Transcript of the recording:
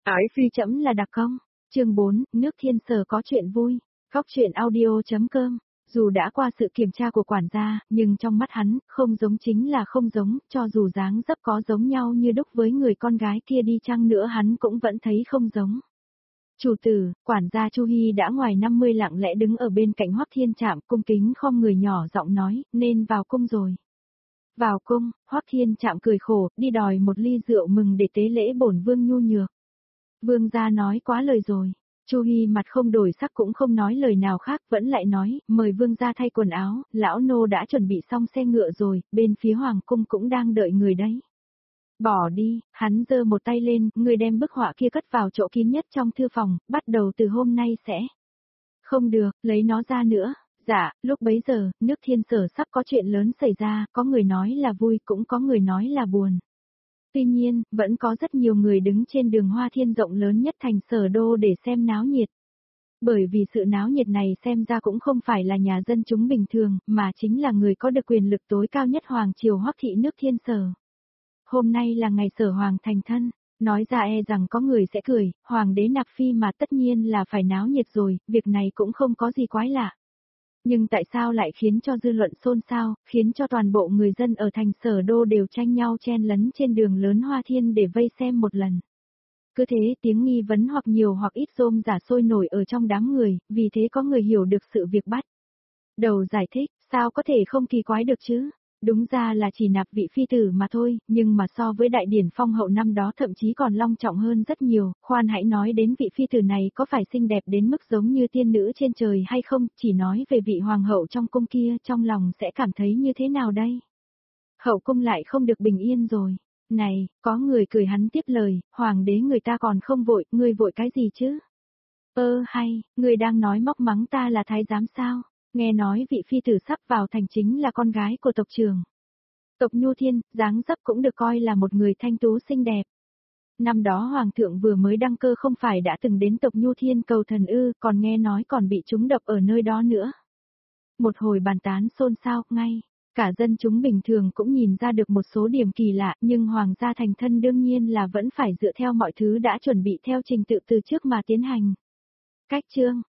Ái phi chấm là đặc công. Chương 4, nước Thiên Sở có chuyện vui. Góc truyện audio.com. Dù đã qua sự kiểm tra của quản gia, nhưng trong mắt hắn, không giống chính là không giống, cho dù dáng dấp có giống nhau như đúc với người con gái kia đi chăng nữa hắn cũng vẫn thấy không giống. Chủ tử, quản gia Chu Hi đã ngoài 50 lặng lẽ đứng ở bên cạnh Hoắc Thiên Trạm, cung kính khom người nhỏ giọng nói, nên vào cung rồi. Vào cung, Hoắc Thiên Trạm cười khổ, đi đòi một ly rượu mừng để tế lễ bổn vương nhu nhược. Vương gia nói quá lời rồi. Chu Hi mặt không đổi sắc cũng không nói lời nào khác, vẫn lại nói, mời vương gia thay quần áo, lão nô đã chuẩn bị xong xe ngựa rồi, bên phía hoàng cung cũng đang đợi người đấy. Bỏ đi, hắn giơ một tay lên, người đem bức họa kia cất vào chỗ kín nhất trong thư phòng, bắt đầu từ hôm nay sẽ. Không được, lấy nó ra nữa. Dạ, lúc bấy giờ, nước Thiên Sở sắp có chuyện lớn xảy ra, có người nói là vui cũng có người nói là buồn. Tuy nhiên, vẫn có rất nhiều người đứng trên đường Hoa Thiên rộng lớn nhất thành Sở Đô để xem náo nhiệt. Bởi vì sự náo nhiệt này xem ra cũng không phải là nhà dân chúng bình thường, mà chính là người có được quyền lực tối cao nhất Hoàng Triều Hoắc thị nước Thiên Sở. Hôm nay là ngày Sở Hoàng thành thân, nói ra e rằng có người sẽ cười, Hoàng đế nạp phi mà tất nhiên là phải náo nhiệt rồi, việc này cũng không có gì quái lạ. Nhưng tại sao lại khiến cho dư luận xôn xao, khiến cho toàn bộ người dân ở thành Sở Đô đều tranh nhau chen lấn trên đường lớn Hoa Thiên để vây xem một lần. Cứ thế tiếng nghi vấn hoặc nhiều hoặc ít rôm rả sôi nổi ở trong đám người, vì thế có người hiểu được sự việc bắt đầu giải thích, sao có thể không kỳ quái được chứ? Đúng ra là chỉ nạp vị phi tử mà thôi, nhưng mà so với đại điển phong hậu năm đó thậm chí còn long trọng hơn rất nhiều, khoan hãy nói đến vị phi tử này có phải xinh đẹp đến mức giống như tiên nữ trên trời hay không, chỉ nói về vị hoàng hậu trong cung kia trong lòng sẽ cảm thấy như thế nào đây? Hậu cung lại không được bình yên rồi. Này, có người cười hắn tiếp lời, hoàng đế người ta còn không vội, ngươi vội cái gì chứ? Hay, ngươi đang nói móc mắng ta là thái giám sao? Nghe nói vị phi tử sắp vào thành chính là con gái của tộc trưởng. Tộc Nhu Thiên, dáng dấp cũng được coi là một người thanh tú xinh đẹp. Năm đó hoàng thượng vừa mới đăng cơ không phải đã từng đến tộc Nhu Thiên cầu thần ư, còn nghe nói còn bị trúng độc ở nơi đó nữa. Một hồi bàn tán xôn xao, ngay, cả dân chúng bình thường cũng nhìn ra được một số điểm kỳ lạ, nhưng hoàng gia thành thân đương nhiên là vẫn phải dựa theo mọi thứ đã chuẩn bị theo trình tự từ trước mà tiến hành. Cách chương